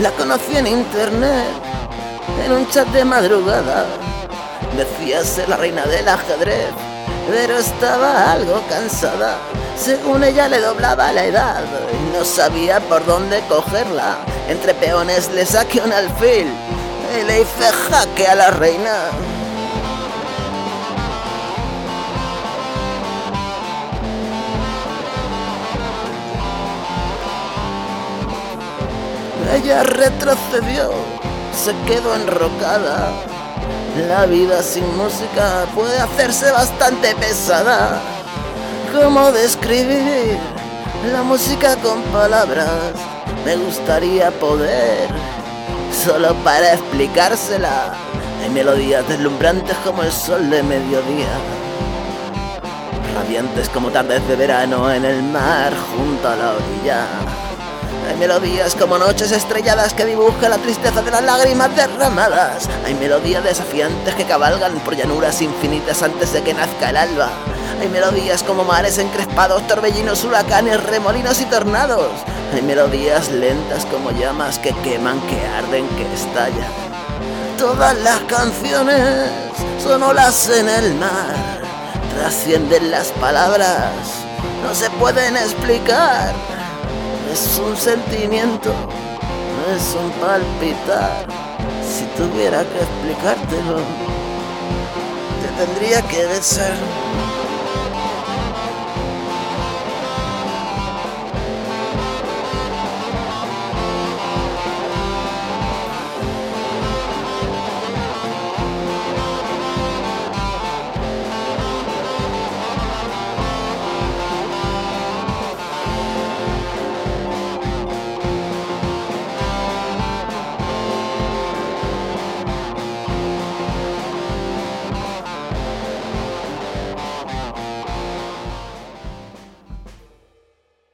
La conocí en internet, en un chat de madrugada. Decía ser la reina del ajedrez, pero estaba algo cansada. Según ella le doblaba la edad y no sabía por dónde cogerla. Entre peones le saqué un alfil y le hice jaque a la reina. Ella retrocedió, se quedó enrocada. La vida sin música puede hacerse bastante pesada. ¿Cómo describir la música con palabras? Me gustaría poder, solo para explicársela. Hay melodías deslumbrantes como el sol de mediodía, radiantes como tardes de verano en el mar junto a la orilla. Hay melodías como noches estrelladas que dibujan la tristeza de las lágrimas derramadas. Hay melodías desafiantes que cabalgan por llanuras infinitas antes de que nazca el alba. Hay melodías como mares encrespados, torbellinos, huracanes, remolinos y tornados. Hay melodías lentas como llamas que queman, que arden, que estallan. Todas las canciones son olas en el mar, trascienden las palabras, no se pueden explicar. Es un sentimiento, no es un palpitar. Si tuviera que explicártelo, te tendría que besar.